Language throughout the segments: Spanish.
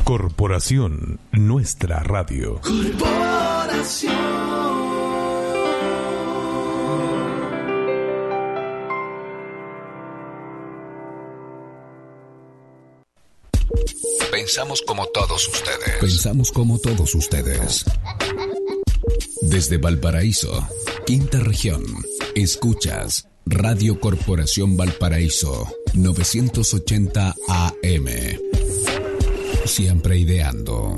Corporación Nuestra Radio. Corporación. Pensamos como todos ustedes. Pensamos como todos ustedes. Desde Valparaíso, quinta región, escuchas Radio Corporación Valparaíso, 980 AM. Siempre ideando.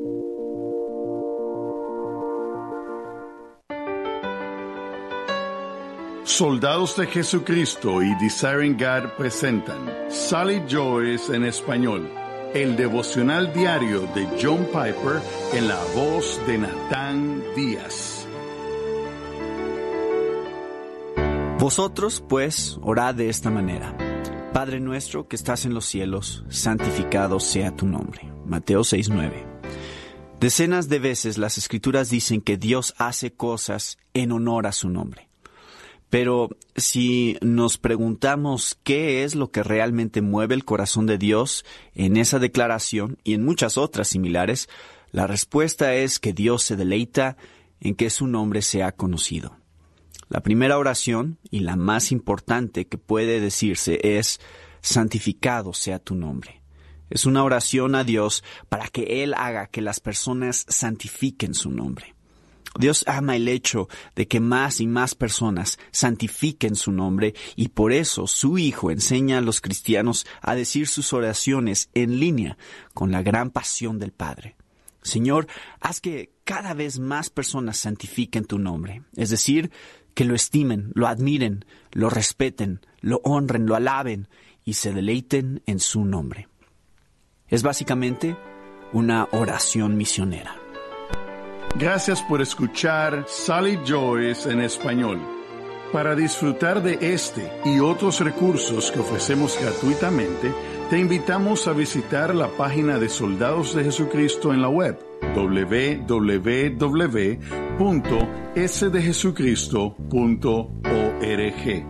Soldados de Jesucristo y Desiring God presentan Sally Joyce en español, el devocional diario de John Piper en la voz de Natán Díaz. Vosotros, pues, orad de esta manera. Padre nuestro que estás en los cielos, santificado sea tu nombre. Mateo 6:9. Decenas de veces las Escrituras dicen que Dios hace cosas en honor a su nombre. Pero si nos preguntamos qué es lo que realmente mueve el corazón de Dios en esa declaración y en muchas otras similares, la respuesta es que Dios se deleita en que su nombre sea conocido. La primera oración, y la más importante que puede decirse, es: santificado sea tu nombre. Es una oración a Dios para que Él haga que las personas santifiquen su nombre. Dios ama el hecho de que más y más personas santifiquen su nombre, y por eso su Hijo enseña a los cristianos a decir sus oraciones en línea con la gran pasión del Padre. Señor, haz que cada vez más personas santifiquen tu nombre, es decir, que lo estimen, lo admiren, lo respeten, lo honren, lo alaben y se deleiten en su nombre. Es básicamente una oración misionera. Gracias por escuchar Sally Joyce en español. Para disfrutar de este y otros recursos que ofrecemos gratuitamente, te invitamos a visitar la página de Soldados de Jesucristo en la web, www.sdejesucristo.org.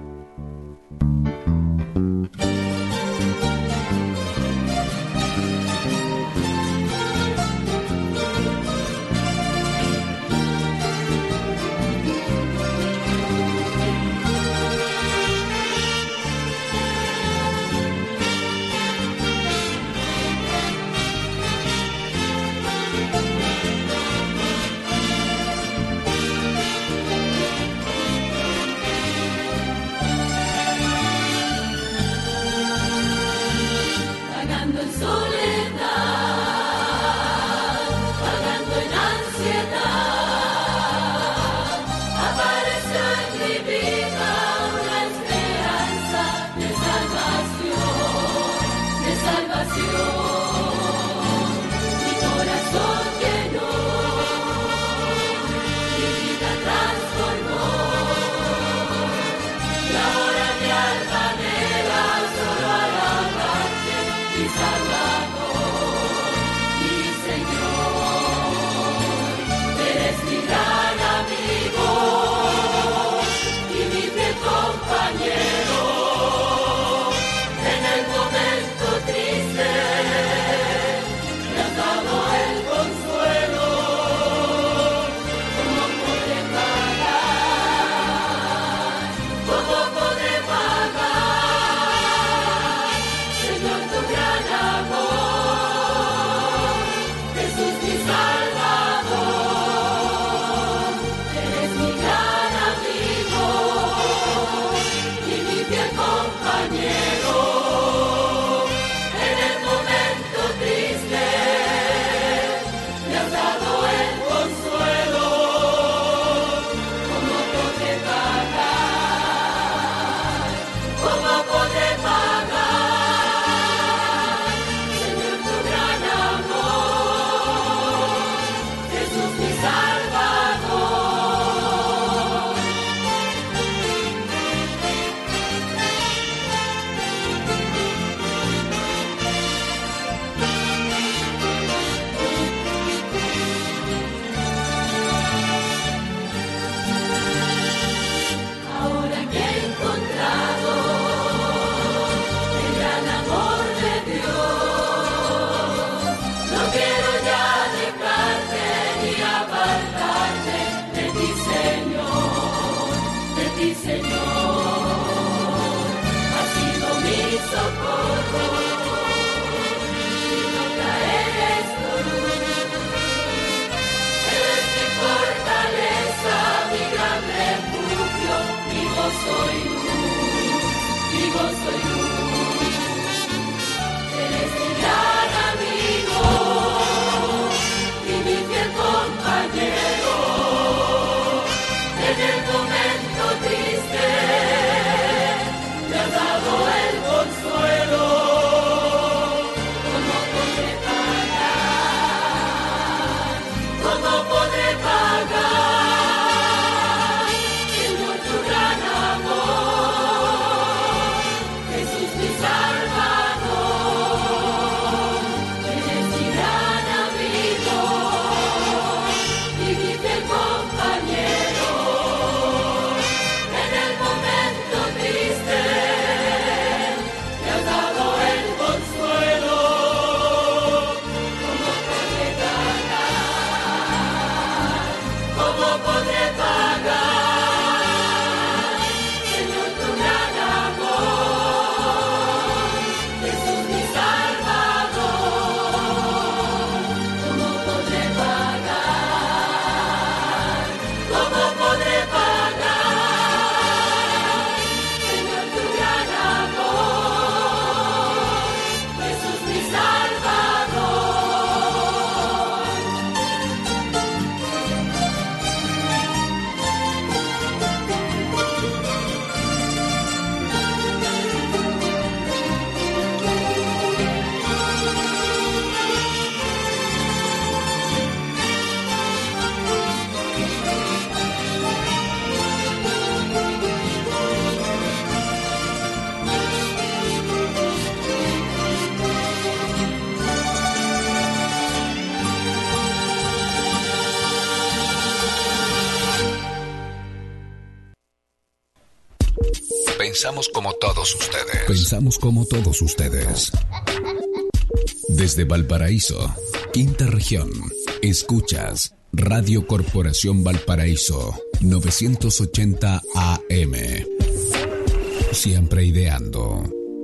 Pensamos como todos ustedes. Pensamos como todos ustedes. Desde Valparaíso, quinta región, escuchas Radio Corporación Valparaíso, 980 AM. Siempre ideando.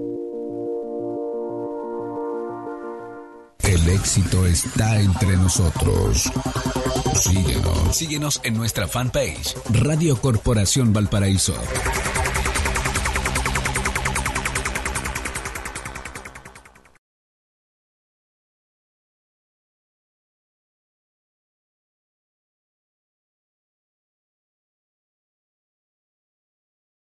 El éxito está entre nosotros. Síguenos. Síguenos en nuestra fanpage, Radio Corporación Valparaíso.